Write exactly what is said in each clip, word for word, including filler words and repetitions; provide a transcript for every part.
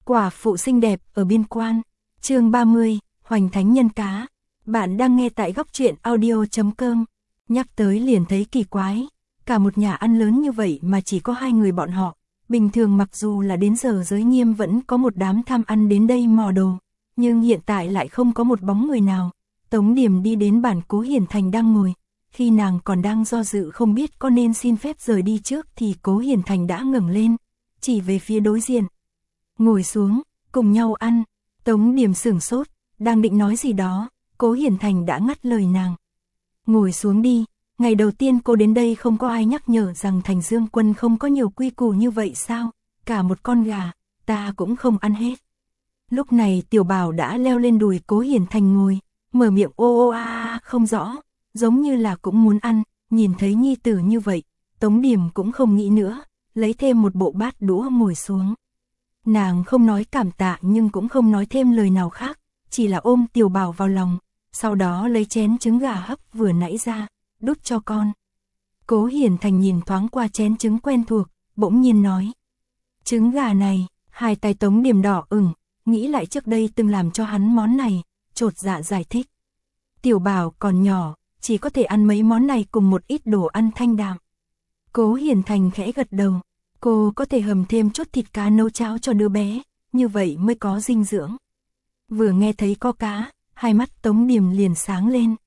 Quả phụ xinh đẹp ở biên quan. Chương ba mươi, Hoành Thánh Nhân Cá. Bạn đang nghe tại góc truyện audio chấm com. Nhắc tới liền thấy kỳ quái, cả một nhà ăn lớn như vậy mà chỉ có hai người bọn họ. Bình thường mặc dù là đến giờ giới nghiêm vẫn có một đám tham ăn đến đây mò đồ, nhưng hiện tại lại không có một bóng người nào. Tống Điềm đi đến bàn Cố Hiền Thành đang ngồi, khi nàng còn đang do dự không biết có nên xin phép rời đi trước thì Cố Hiền Thành đã ngẩng lên, chỉ về phía đối diện. Ngồi xuống, cùng nhau ăn. Tống Điềm sửng sốt, đang định nói gì đó, Cố Hiền Thành đã ngắt lời nàng. Ngồi xuống đi, ngày đầu tiên cô đến đây không có ai nhắc nhở rằng Thành Dương Quân không có nhiều quy củ như vậy sao, cả một con gà, ta cũng không ăn hết. Lúc này Tiểu Bảo đã leo lên đùi Cố Hiền Thành ngồi, mở miệng ô ô a a không rõ, giống như là cũng muốn ăn, nhìn thấy nhi tử như vậy, Tống Điềm cũng không nghĩ nữa, lấy thêm một bộ bát đũa ngồi xuống. Nàng không nói cảm tạ nhưng cũng không nói thêm lời nào khác, chỉ là ôm Tiểu Bảo vào lòng, sau đó lấy chén trứng gà hấp vừa nãy ra, đút cho con. Cố Hiền Thành nhìn thoáng qua chén trứng quen thuộc, bỗng nhiên nói. Trứng gà này, hai tay Tống Điềm đỏ ửng, nghĩ lại trước đây từng làm cho hắn món này, chột dạ giải thích. Tiểu Bảo còn nhỏ, chỉ có thể ăn mấy món này cùng một ít đồ ăn thanh đạm. Cố Hiền Thành khẽ gật đầu, cô có thể hầm thêm chút thịt cá nấu cháo cho đứa bé, như vậy mới có dinh dưỡng. Vừa nghe thấy có cá, hai mắt Tống Điềm liền sáng lên.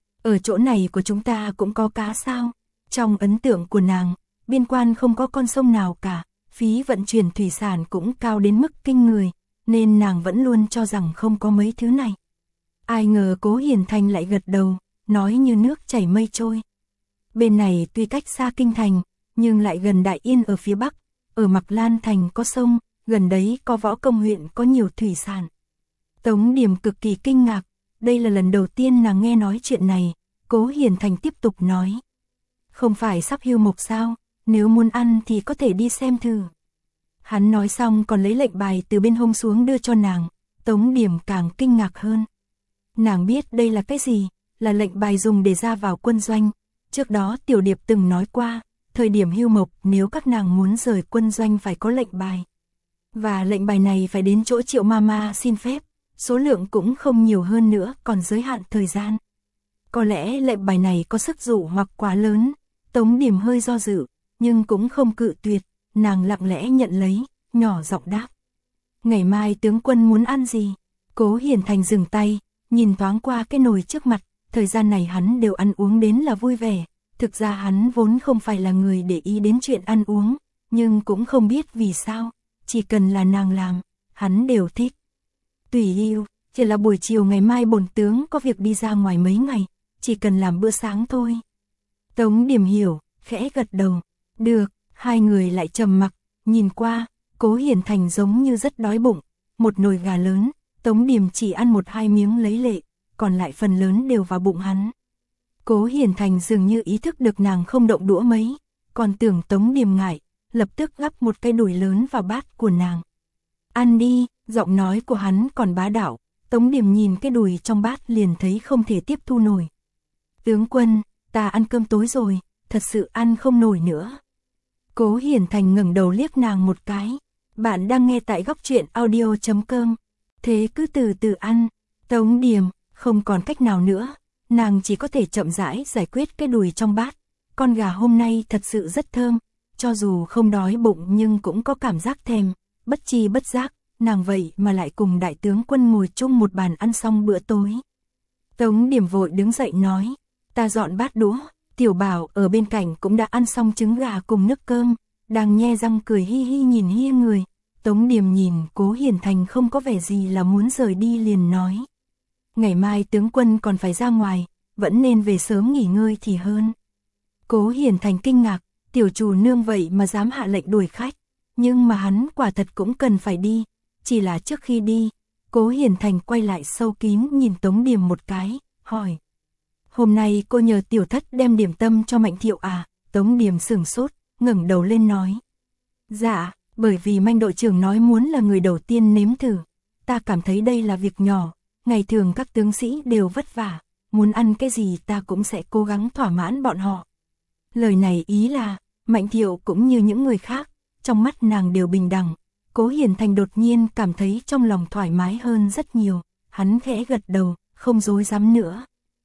Ở chỗ này của chúng ta cũng có cá sao? Trong ấn tượng của nàng, biên quan không có con sông nào cả, phí vận chuyển thủy sản cũng cao đến mức kinh người, nên nàng vẫn luôn cho rằng không có mấy thứ này. Ai ngờ Cố Hiền Thành lại gật đầu, nói như nước chảy mây trôi. Bên này tuy cách xa kinh thành, nhưng lại gần Đại Yên ở phía bắc, ở Mạc Lan thành có sông, gần đấy có Võ Công huyện có nhiều thủy sản. Tống Điềm cực kỳ kinh ngạc, đây là lần đầu tiên nàng nghe nói chuyện này. Cố Hiền Thành tiếp tục nói. Không phải sắp hưu mục sao, nếu muốn ăn thì có thể đi xem thử. Hắn nói xong còn lấy lệnh bài từ bên hông xuống đưa cho nàng, Tống Điềm càng kinh ngạc hơn. Nàng biết đây là cái gì, là lệnh bài dùng để ra vào quân doanh. Trước đó Tiểu Điệp từng nói qua, thời điểm hưu mộc nếu các nàng muốn rời quân doanh phải có lệnh bài. Và lệnh bài này phải đến chỗ Triệu Mama xin phép, số lượng cũng không nhiều hơn nữa, còn giới hạn thời gian. Có lẽ lệnh bài này có sức dụ hoặc quá lớn, Tống Điềm hơi do dự, nhưng cũng không cự tuyệt, nàng lặng lẽ nhận lấy, nhỏ giọng đáp. Ngày mai tướng quân muốn ăn gì? Cố Hiền Thành dừng tay, nhìn thoáng qua cái nồi trước mặt, thời gian này hắn đều ăn uống đến là vui vẻ, thực ra hắn vốn không phải là người để ý đến chuyện ăn uống, nhưng cũng không biết vì sao, chỉ cần là nàng làm, hắn đều thích. Tùy yêu, chỉ là buổi chiều ngày mai bổn tướng có việc đi ra ngoài mấy ngày, chỉ cần làm bữa sáng thôi. Tống Điềm hiểu, khẽ gật đầu. Được, hai người lại trầm mặc, nhìn qua, Cố Hiền Thành giống như rất đói bụng, một nồi gà lớn, Tống Điềm chỉ ăn một hai miếng lấy lệ, còn lại phần lớn đều vào bụng hắn. Cố Hiền Thành dường như ý thức được nàng không động đũa mấy, còn tưởng Tống Điềm ngại, lập tức gắp một cái đùi lớn vào bát của nàng. Ăn đi, giọng nói của hắn còn bá đạo, Tống Điềm nhìn cái đùi trong bát liền thấy không thể tiếp thu nổi. Tướng quân, ta ăn cơm tối rồi, thật sự ăn không nổi nữa. Cố Hiền Thành ngẩng đầu liếc nàng một cái. Bạn đang nghe tại góc truyện audio chấm com. Thế cứ từ từ ăn. Tống Điềm, không còn cách nào nữa. Nàng chỉ có thể chậm rãi giải quyết cái đùi trong bát. Con gà hôm nay thật sự rất thơm. Cho dù không đói bụng nhưng cũng có cảm giác thèm. Bất chi bất giác, nàng vậy mà lại cùng đại tướng quân ngồi chung một bàn ăn xong bữa tối. Tống Điềm vội đứng dậy nói. Ta dọn bát đũa. Tiểu Bảo ở bên cạnh cũng đã ăn xong trứng gà cùng nước cơm, đang nhe răng cười hi hi nhìn hia người. Tống Điềm nhìn Cố Hiền Thành không có vẻ gì là muốn rời đi liền nói. Ngày mai tướng quân còn phải ra ngoài, vẫn nên về sớm nghỉ ngơi thì hơn. Cố Hiền Thành kinh ngạc, tiểu chủ nương vậy mà dám hạ lệnh đuổi khách, nhưng mà hắn quả thật cũng cần phải đi, chỉ là trước khi đi, Cố Hiền Thành quay lại sâu kín nhìn Tống Điềm một cái, hỏi. Hôm nay cô nhờ tiểu thất đem điểm tâm cho Mạnh Thiệu à? Tống Điềm sửng sốt, ngẩng đầu lên nói. Dạ, bởi vì Mạnh đội trưởng nói muốn là người đầu tiên nếm thử. Ta cảm thấy đây là việc nhỏ, ngày thường các tướng sĩ đều vất vả, muốn ăn cái gì ta cũng sẽ cố gắng thỏa mãn bọn họ. Lời này ý là, Mạnh Thiệu cũng như những người khác, trong mắt nàng đều bình đẳng, Cố Hiền Thành đột nhiên cảm thấy trong lòng thoải mái hơn rất nhiều, hắn khẽ gật đầu, không dối dám nữa.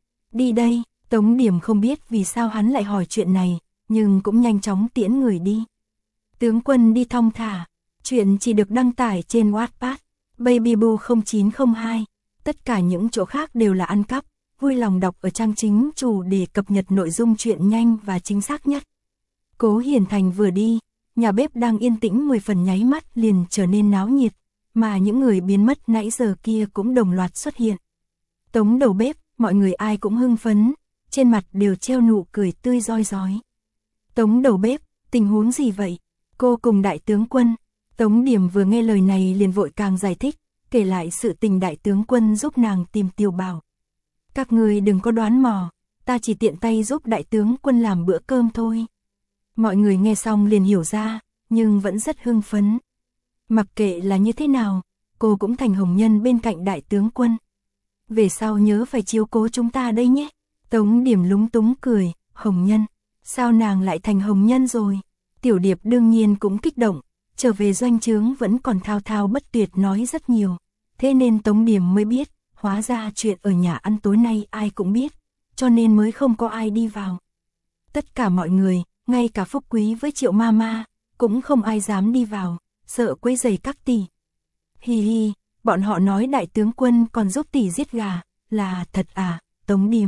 Đi đây, Tống Điểm không biết vì sao hắn lại hỏi chuyện này, nhưng cũng nhanh chóng tiễn người đi. Tướng quân đi thong thả, chuyện chỉ được đăng tải trên Wattpad, Babyboo không chín không hai, tất cả những chỗ khác đều là ăn cắp, vui lòng đọc ở trang chính chủ để cập nhật nội dung chuyện nhanh và chính xác nhất. Cố Hiền Thành vừa đi, nhà bếp đang yên tĩnh mười phần nháy mắt liền trở nên náo nhiệt, mà những người biến mất nãy giờ kia cũng đồng loạt xuất hiện. Tống đầu bếp, mọi người ai cũng hưng phấn, trên mặt đều treo nụ cười tươi rói rói. Tống đầu bếp, tình huống gì vậy? Cô cùng đại tướng quân. Tống Điểm vừa nghe lời này liền vội càng giải thích, kể lại sự tình đại tướng quân giúp nàng tìm Tiểu Bảo. Các người đừng có đoán mò, ta chỉ tiện tay giúp đại tướng quân làm bữa cơm thôi. Mọi người nghe xong liền hiểu ra, nhưng vẫn rất hưng phấn. Mặc kệ là như thế nào, cô cũng thành hồng nhân bên cạnh đại tướng quân. Về sau nhớ phải chiếu cố chúng ta đây nhé. Tống Điểm lúng túng cười, hồng nhân, sao nàng lại thành hồng nhân rồi? Tiểu Điệp đương nhiên cũng kích động, trở về doanh trướng vẫn còn thao thao bất tuyệt nói rất nhiều. Thế nên Tống Điểm mới biết, hóa ra chuyện ở nhà ăn tối nay ai cũng biết, cho nên mới không có ai đi vào. Tất cả mọi người, ngay cả Phúc Quý với Triệu Mama, cũng không ai dám đi vào, sợ quấy rầy các tỷ. Hi hi, bọn họ nói đại tướng quân còn giúp tỷ giết gà, là thật à, Tống Điểm.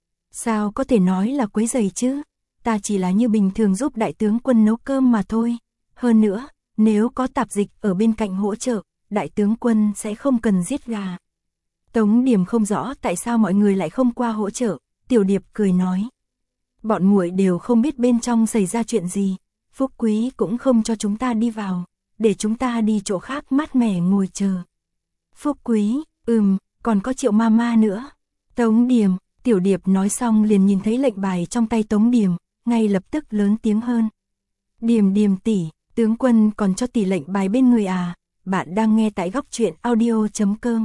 Sao có thể nói là quấy rầy chứ, ta chỉ là như bình thường giúp đại tướng quân nấu cơm mà thôi. Hơn nữa, nếu có tạp dịch ở bên cạnh hỗ trợ, đại tướng quân sẽ không cần giết gà. Tống Điểm không rõ tại sao mọi người lại không qua hỗ trợ, Tiểu Điệp cười nói. Bọn muội đều không biết bên trong xảy ra chuyện gì, Phúc Quý cũng không cho chúng ta đi vào, để chúng ta đi chỗ khác mát mẻ ngồi chờ. Phúc Quý, ừm, còn có Triệu Mama nữa. Tống Điểm, Tiểu Điệp nói xong liền nhìn thấy lệnh bài trong tay Tống Điểm, ngay lập tức lớn tiếng hơn. Điểm Điểm tỷ, tướng quân còn cho tỷ lệnh bài bên người à, bạn đang nghe tại góc truyện audio chấm com.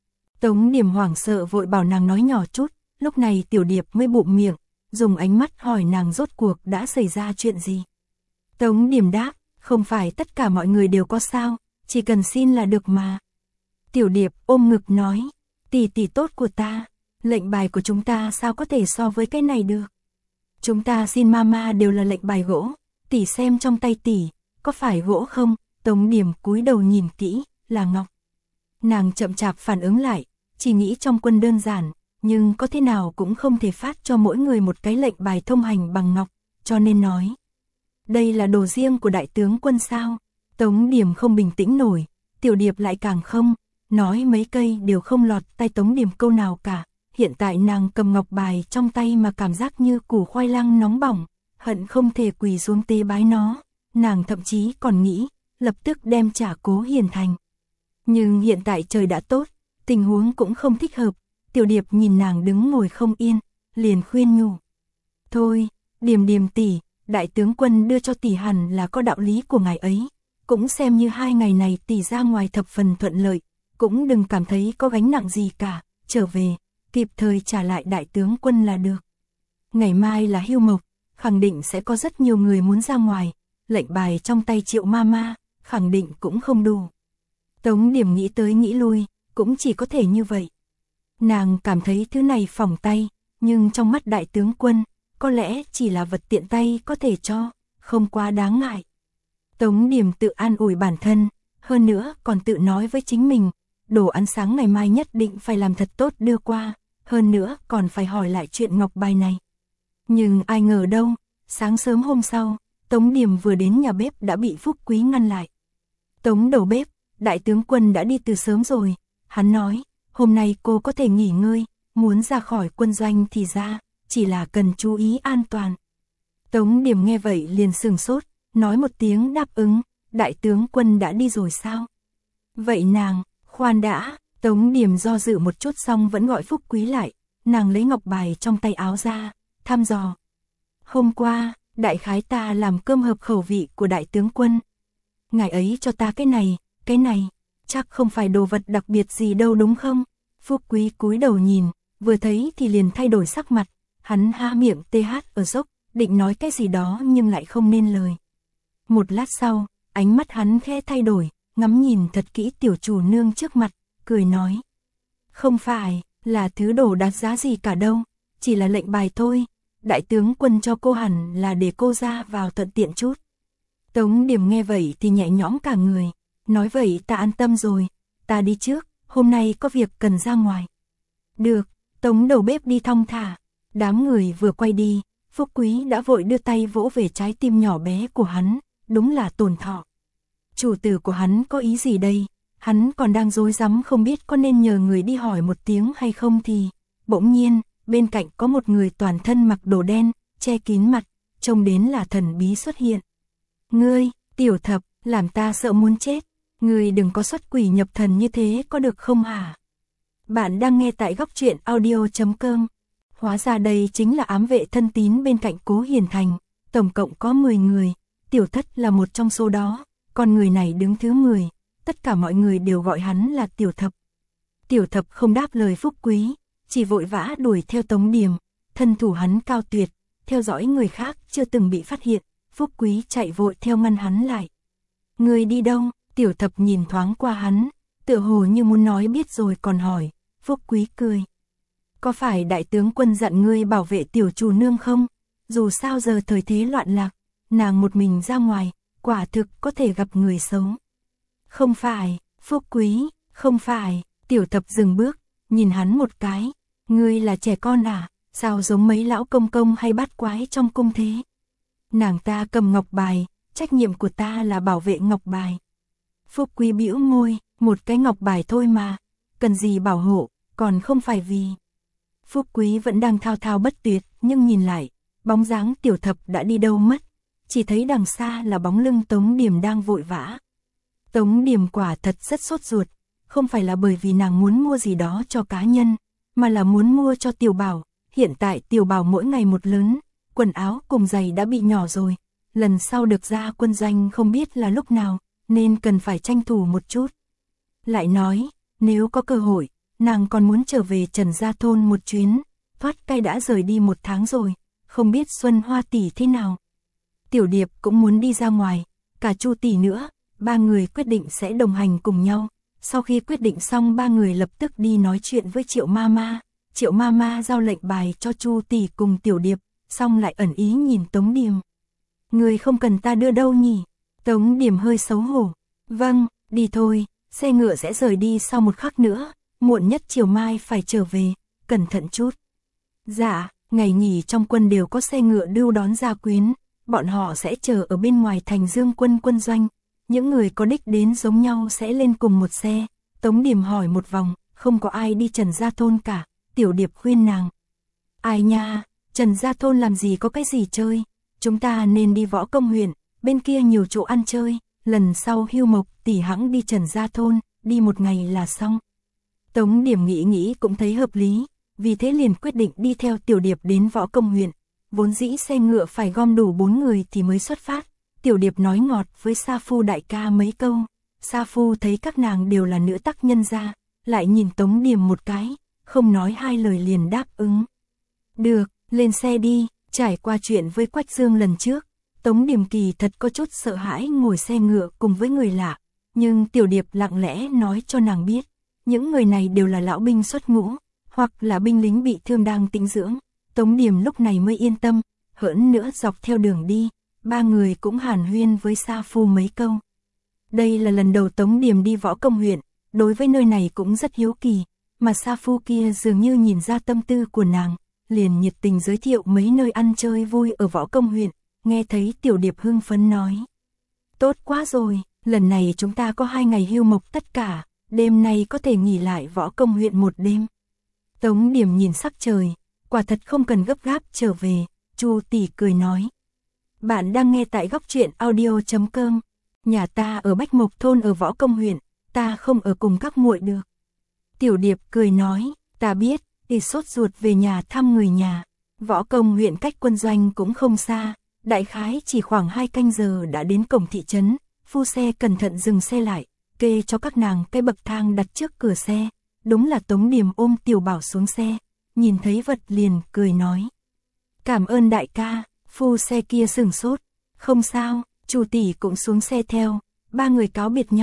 Tống Điểm hoảng sợ vội bảo nàng nói nhỏ chút, lúc này Tiểu Điệp mới bụm miệng, dùng ánh mắt hỏi nàng rốt cuộc đã xảy ra chuyện gì. Tống Điểm đáp, không phải tất cả mọi người đều có sao, chỉ cần xin là được mà. Tiểu Điệp ôm ngực nói, tỷ tỷ tốt của ta, lệnh bài của chúng ta sao có thể so với cái này được. Chúng ta xin mama đều là lệnh bài gỗ, tỷ xem trong tay tỷ, có phải gỗ không? Tống Điểm cúi đầu nhìn kỹ, là ngọc. Nàng chậm chạp phản ứng lại, chỉ nghĩ trong quân đơn giản, nhưng có thế nào cũng không thể phát cho mỗi người một cái lệnh bài thông hành bằng ngọc, cho nên nói. Đây là đồ riêng của đại tướng quân sao? Tống Điểm không bình tĩnh nổi, Tiểu Điệp lại càng không, nói mấy cây đều không lọt tay Tống Điểm câu nào cả. Hiện tại nàng cầm ngọc bài trong tay mà cảm giác như củ khoai lang nóng bỏng, hận không thể quỳ xuống tế bái nó. Nàng thậm chí còn nghĩ, lập tức đem trả Cố Hiền Thành. Nhưng hiện tại trời đã tốt, tình huống cũng không thích hợp. Tiểu Điệp nhìn nàng đứng ngồi không yên, liền khuyên nhủ. Thôi, Điểm Điểm tỷ, đại tướng quân đưa cho tỷ hẳn là có đạo lý của ngài ấy. Cũng xem như hai ngày này tỷ ra ngoài thập phần thuận lợi, cũng đừng cảm thấy có gánh nặng gì cả, trở về, kịp thời trả lại đại tướng quân là được. Ngày mai là hưu mộc, khẳng định sẽ có rất nhiều người muốn ra ngoài, lệnh bài trong tay Triệu Mama, khẳng định cũng không đủ. Tống Điểm nghĩ tới nghĩ lui, cũng chỉ có thể như vậy. Nàng cảm thấy thứ này phỏng tay, nhưng trong mắt đại tướng quân, có lẽ chỉ là vật tiện tay có thể cho, không quá đáng ngại. Tống Điểm tự an ủi bản thân, hơn nữa còn tự nói với chính mình, đồ ăn sáng ngày mai nhất định phải làm thật tốt đưa qua, hơn nữa còn phải hỏi lại chuyện ngọc bài này. Nhưng ai ngờ đâu, sáng sớm hôm sau, Tống Điểm vừa đến nhà bếp đã bị Phúc Quý ngăn lại. Tống đầu bếp, đại tướng quân đã đi từ sớm rồi, hắn nói, hôm nay cô có thể nghỉ ngơi, muốn ra khỏi quân doanh thì ra, chỉ là cần chú ý an toàn. Tống Điểm nghe vậy liền sừng sốt, nói một tiếng đáp ứng, đại tướng quân đã đi rồi sao? Vậy nàng, khoan đã, Tống Điểm do dự một chút xong vẫn gọi Phúc Quý lại, nàng lấy ngọc bài trong tay áo ra, thăm dò. Hôm qua, đại khái ta làm cơm hợp khẩu vị của đại tướng quân. Ngài ấy cho ta cái này, cái này, chắc không phải đồ vật đặc biệt gì đâu đúng không? Phúc Quý cúi đầu nhìn, vừa thấy thì liền thay đổi sắc mặt, hắn há miệng tê hát ở dốc, định nói cái gì đó nhưng lại không nên lời. Một lát sau, ánh mắt hắn khẽ thay đổi, ngắm nhìn thật kỹ tiểu chủ nương trước mặt, cười nói. Không phải, là thứ đồ đáng giá gì cả đâu, chỉ là lệnh bài thôi, đại tướng quân cho cô hẳn là để cô ra vào thuận tiện chút. Tống Điềm nghe vậy thì nhẹ nhõm cả người, nói vậy ta an tâm rồi, ta đi trước, hôm nay có việc cần ra ngoài. Được, Tống đầu bếp đi thong thả, đám người vừa quay đi, Phúc Quý đã vội đưa tay vỗ về trái tim nhỏ bé của hắn, đúng là Tồn Thọ. Chủ tử của hắn có ý gì đây? Hắn còn đang rối rắm không biết có nên nhờ người đi hỏi một tiếng hay không thì, bỗng nhiên, bên cạnh có một người toàn thân mặc đồ đen, che kín mặt, trông đến là thần bí xuất hiện. Ngươi, Tiểu Thập, làm ta sợ muốn chết, ngươi đừng có xuất quỷ nhập thần như thế có được không hả? Bạn đang nghe tại góc truyện audio chấm com. Hóa ra đây chính là ám vệ thân tín bên cạnh Cố Hiền Thành, tổng cộng có mười người, Tiểu Thất là một trong số đó, còn người này đứng thứ mười, tất cả mọi người đều gọi hắn là Tiểu Thập. Tiểu Thập không đáp lời Phúc Quý, chỉ vội vã đuổi theo Tống Điềm, thân thủ hắn cao tuyệt, theo dõi người khác chưa từng bị phát hiện, Phúc Quý chạy vội theo ngăn hắn lại. Người đi đâu? Tiểu Thập nhìn thoáng qua hắn, tựa hồ như muốn nói biết rồi còn hỏi. Phúc Quý cười. Có phải đại tướng quân dặn ngươi bảo vệ tiểu chủ nương không? Dù sao giờ thời thế loạn lạc, nàng một mình ra ngoài, quả thực có thể gặp người xấu. Không phải, Phúc Quý, không phải. Tiểu Thập dừng bước, nhìn hắn một cái. Ngươi là trẻ con à? Sao giống mấy lão công công hay bát quái trong cung thế? Nàng ta cầm ngọc bài, trách nhiệm của ta là bảo vệ ngọc bài. Phúc Quý bĩu môi, một cái ngọc bài thôi mà, cần gì bảo hộ, còn không phải vì. Phúc Quý vẫn đang thao thao bất tuyệt, nhưng nhìn lại, bóng dáng Tiểu Thập đã đi đâu mất, chỉ thấy đằng xa là bóng lưng Tống Điềm đang vội vã. Tống Điềm quả thật rất sốt ruột, không phải là bởi vì nàng muốn mua gì đó cho cá nhân, mà là muốn mua cho Tiểu Bảo. Hiện tại Tiểu Bảo mỗi ngày một lớn, quần áo cùng giày đã bị nhỏ rồi, lần sau được ra quân doanh không biết là lúc nào, nên cần phải tranh thủ một chút. Lại nói, nếu có cơ hội, nàng còn muốn trở về Trần Gia Thôn một chuyến, Thoát Cai đã rời đi một tháng rồi, không biết Xuân Hoa tỷ thế nào. Tiểu Điệp cũng muốn đi ra ngoài, cả Chu tỷ nữa, ba người quyết định sẽ đồng hành cùng nhau. Sau khi quyết định xong ba người lập tức đi nói chuyện với Triệu Mama. Triệu Mama giao lệnh bài cho Chu tỷ cùng Tiểu Điệp, xong lại ẩn ý nhìn Tống Điềm. Người không cần ta đưa đâu nhỉ? Tống Điềm hơi xấu hổ. Vâng, đi thôi, xe ngựa sẽ rời đi sau một khắc nữa, muộn nhất chiều mai phải trở về, cẩn thận chút. Dạ, ngày nghỉ trong quân đều có xe ngựa đưa đón gia quyến, bọn họ sẽ chờ ở bên ngoài thành Dương Quân quân doanh, những người có đích đến giống nhau sẽ lên cùng một xe. Tống Điềm hỏi một vòng, không có ai đi Trần Gia Thôn cả, Tiểu Điệp khuyên nàng. Ai nha, Trần Gia Thôn làm gì có cái gì chơi, chúng ta nên đi Võ Công huyện, bên kia nhiều chỗ ăn chơi, lần sau Hưu Mộc tỷ hãng đi Trần Gia Thôn, đi một ngày là xong. Tống Điềm nghĩ nghĩ cũng thấy hợp lý, vì thế liền quyết định đi theo Tiểu Điệp đến Võ Công huyện. Vốn dĩ xe ngựa phải gom đủ bốn người thì mới xuất phát. Tiểu Điệp nói ngọt với Sa Phu đại ca mấy câu. Sa Phu thấy các nàng đều là nữ tắc nhân gia, lại nhìn Tống Điềm một cái, không nói hai lời liền đáp ứng. Được, lên xe đi. Trải qua chuyện với Quách Dương lần trước, Tống Điềm kỳ thật có chút sợ hãi ngồi xe ngựa cùng với người lạ, nhưng Tiểu Điệp lặng lẽ nói cho nàng biết, những người này đều là lão binh xuất ngũ, hoặc là binh lính bị thương đang tĩnh dưỡng. Tống Điềm lúc này mới yên tâm, hỡn nữa dọc theo đường đi, ba người cũng hàn huyên với Sa Phu mấy câu. Đây là lần đầu Tống Điềm đi Võ Công huyện, đối với nơi này cũng rất hiếu kỳ, mà Sa Phu kia dường như nhìn ra tâm tư của nàng, liền nhiệt tình giới thiệu mấy nơi ăn chơi vui ở Võ Công huyện. Nghe thấy Tiểu Điệp hưng phấn nói. Tốt quá rồi, lần này chúng ta có hai ngày hưu mộc tất cả, đêm nay có thể nghỉ lại Võ Công huyện một đêm. Tống Điềm nhìn sắc trời, quả thật không cần gấp gáp trở về, Chu tỷ cười nói. Bạn đang nghe tại góc truyện audio chấm com. Nhà ta ở Bách Mộc Thôn ở Võ Công huyện, ta không ở cùng các muội được. Tiểu Điệp cười nói, ta biết, thì sốt ruột về nhà thăm người nhà. Võ Công huyện cách quân doanh cũng không xa, đại khái chỉ khoảng hai canh giờ đã đến cổng thị trấn. Phu xe cẩn thận dừng xe lại, kê cho các nàng cái bậc thang đặt trước cửa xe. Đúng là Tống Điềm ôm Tiểu Bảo xuống xe, nhìn thấy vật liền cười nói. Cảm ơn đại ca. Phu xe kia sửng sốt. Không sao, Chu tỷ cũng xuống xe theo, ba người cáo biệt nhau.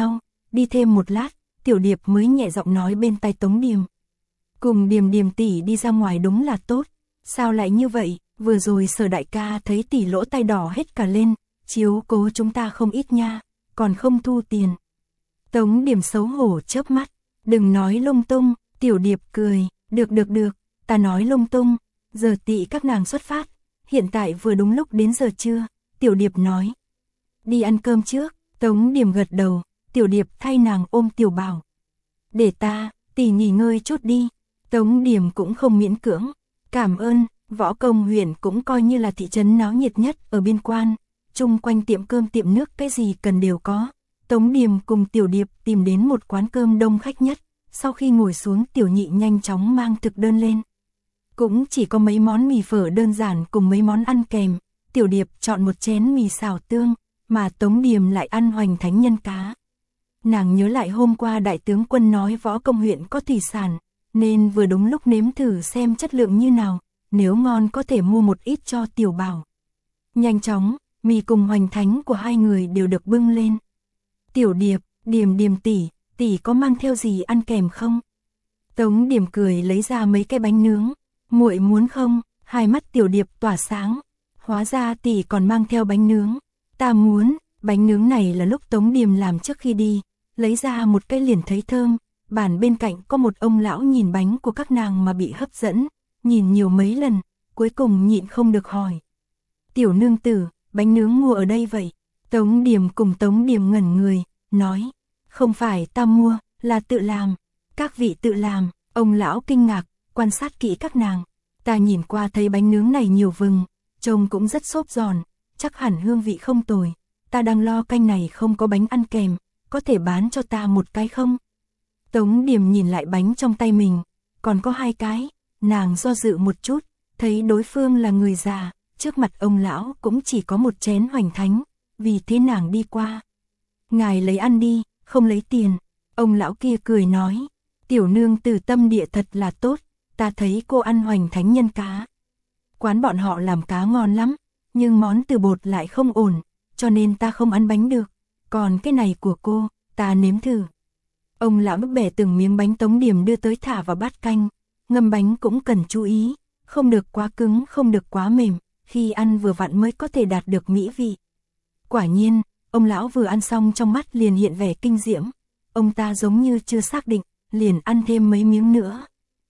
đi thêm một lát, Tiểu Điệp mới nhẹ giọng nói bên tai Tống Điềm. Cùng Điềm Điềm tỷ đi ra ngoài đúng là tốt, sao lại như vậy, vừa rồi Sở đại ca thấy tỷ lỗ tai đỏ hết cả lên, chiếu cố chúng ta không ít nha, còn không thu tiền. Tống Điềm xấu hổ chớp mắt, đừng nói lung tung, Tiểu Điệp cười, được được được, ta nói lung tung, giờ tị các nàng xuất phát, hiện tại vừa đúng lúc đến giờ trưa, Tiểu Điệp nói. Đi ăn cơm trước, Tống Điềm gật đầu, Tiểu Điệp thay nàng ôm Tiểu Bảo. Để ta, tỷ nghỉ ngơi chút đi, Tống Điềm cũng không miễn cưỡng, cảm ơn, Võ Công huyện cũng coi như là thị trấn náo nhiệt nhất ở biên quan, chung quanh tiệm cơm tiệm nước cái gì cần đều có. Tống Điềm cùng Tiểu Điệp tìm đến một quán cơm đông khách nhất, sau khi ngồi xuống Tiểu Nhị nhanh chóng mang thực đơn lên. Cũng chỉ có mấy món mì phở đơn giản cùng mấy món ăn kèm, Tiểu Điệp chọn một chén mì xào tương, mà Tống Điềm lại ăn hoành thánh nhân cá. Nàng nhớ lại hôm qua đại tướng quân nói Võ Công huyện có thủy sản, nên vừa đúng lúc nếm thử xem chất lượng như nào, nếu ngon có thể mua một ít cho Tiểu Bảo. Nhanh chóng, mì cùng hoành thánh của hai người đều được bưng lên. Tiểu Điệp, Điềm Điềm tỷ, tỷ có mang theo gì ăn kèm không? Tống Điềm cười lấy ra mấy cái bánh nướng, muội muốn không? Hai mắt Tiểu Điệp tỏa sáng, hóa ra tỷ còn mang theo bánh nướng. Ta muốn, bánh nướng này là lúc Tống Điềm làm trước khi đi, lấy ra một cái liền thấy thơm, bàn bên cạnh có một ông lão nhìn bánh của các nàng mà bị hấp dẫn, nhìn nhiều mấy lần, cuối cùng nhịn không được hỏi. Tiểu nương tử, bánh nướng mua ở đây vậy? Tống Điềm cùng Tống Điềm ngẩn người, nói, không phải ta mua, là tự làm. Các vị tự làm, ông lão kinh ngạc, quan sát kỹ các nàng. Ta nhìn qua thấy bánh nướng này nhiều vừng, trông cũng rất xốp giòn, chắc hẳn hương vị không tồi. Ta đang lo canh này không có bánh ăn kèm, có thể bán cho ta một cái không? Tống Điềm nhìn lại bánh trong tay mình, còn có hai cái, nàng do dự một chút, thấy đối phương là người già, trước mặt ông lão cũng chỉ có một chén hoành thánh, vì thế nàng đi qua. Ngài lấy ăn đi, không lấy tiền. Ông lão kia cười nói, tiểu nương từ tâm địa thật là tốt, ta thấy cô ăn hoành thánh nhân cá. Quán bọn họ làm cá ngon lắm, nhưng món từ bột lại không ổn, cho nên ta không ăn bánh được. Còn cái này của cô, ta nếm thử. Ông lão bẻ từng miếng bánh Tống Điềm đưa tới thả vào bát canh, ngâm bánh cũng cần chú ý, không được quá cứng, không được quá mềm, khi ăn vừa vặn mới có thể đạt được mỹ vị. Quả nhiên, ông lão vừa ăn xong trong mắt liền hiện vẻ kinh diễm, ông ta giống như chưa xác định, liền ăn thêm mấy miếng nữa.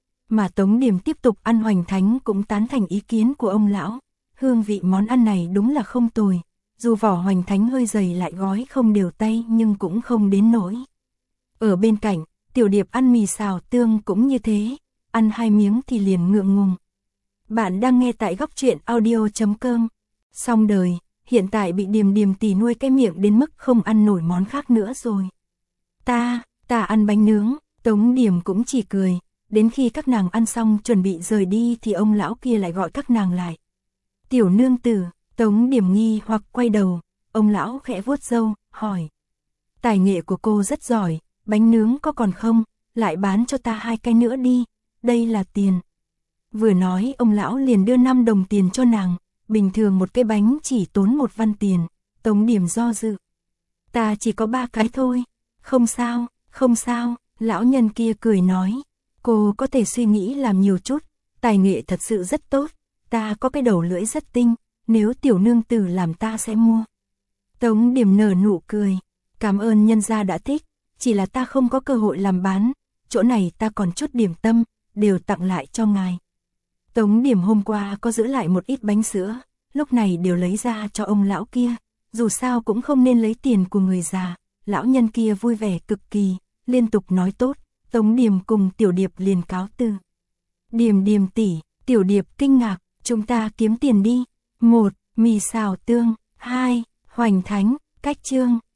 Mà Tống Điềm tiếp tục ăn hoành thánh cũng tán thành ý kiến của ông lão, hương vị món ăn này đúng là không tồi, dù vỏ hoành thánh hơi dày lại gói không đều tay nhưng cũng không đến nỗi. Ở bên cạnh, Tiểu Điệp ăn mì xào tương cũng như thế, ăn hai miếng thì liền ngượng ngùng. Bạn đang nghe tại góc truyện audio chấm com. Xong đời, hiện tại bị Điềm Điềm tỷ nuôi cái miệng đến mức không ăn nổi món khác nữa rồi. Ta, ta ăn bánh nướng, Tống Điềm cũng chỉ cười, đến khi các nàng ăn xong chuẩn bị rời đi thì ông lão kia lại gọi các nàng lại. Tiểu nương tử, Tống Điềm nghi hoặc quay đầu, ông lão khẽ vuốt râu, hỏi. Tài nghệ của cô rất giỏi, bánh nướng có còn không, lại bán cho ta hai cái nữa đi, đây là tiền. Vừa nói ông lão liền đưa năm đồng tiền cho nàng, bình thường một cái bánh chỉ tốn một văn tiền, Tống Điềm do dự. Ta chỉ có ba cái thôi, không sao, không sao, lão nhân kia cười nói, cô có thể suy nghĩ làm nhiều chút, tài nghệ thật sự rất tốt, ta có cái đầu lưỡi rất tinh, nếu tiểu nương tử làm ta sẽ mua. Tống Điềm nở nụ cười, cảm ơn nhân gia đã thích, chỉ là ta không có cơ hội làm bán, chỗ này ta còn chút điểm tâm, đều tặng lại cho ngài. Tống Điềm hôm qua có giữ lại một ít bánh sữa, lúc này đều lấy ra cho ông lão kia, dù sao cũng không nên lấy tiền của người già. Lão nhân kia vui vẻ cực kỳ, liên tục nói tốt, Tống Điềm cùng Tiểu Điệp liền cáo từ. Điềm Điềm tỷ, Tiểu Điệp kinh ngạc, chúng ta kiếm tiền đi. Một, mì xào tương, hai, hoành thánh, cách chương.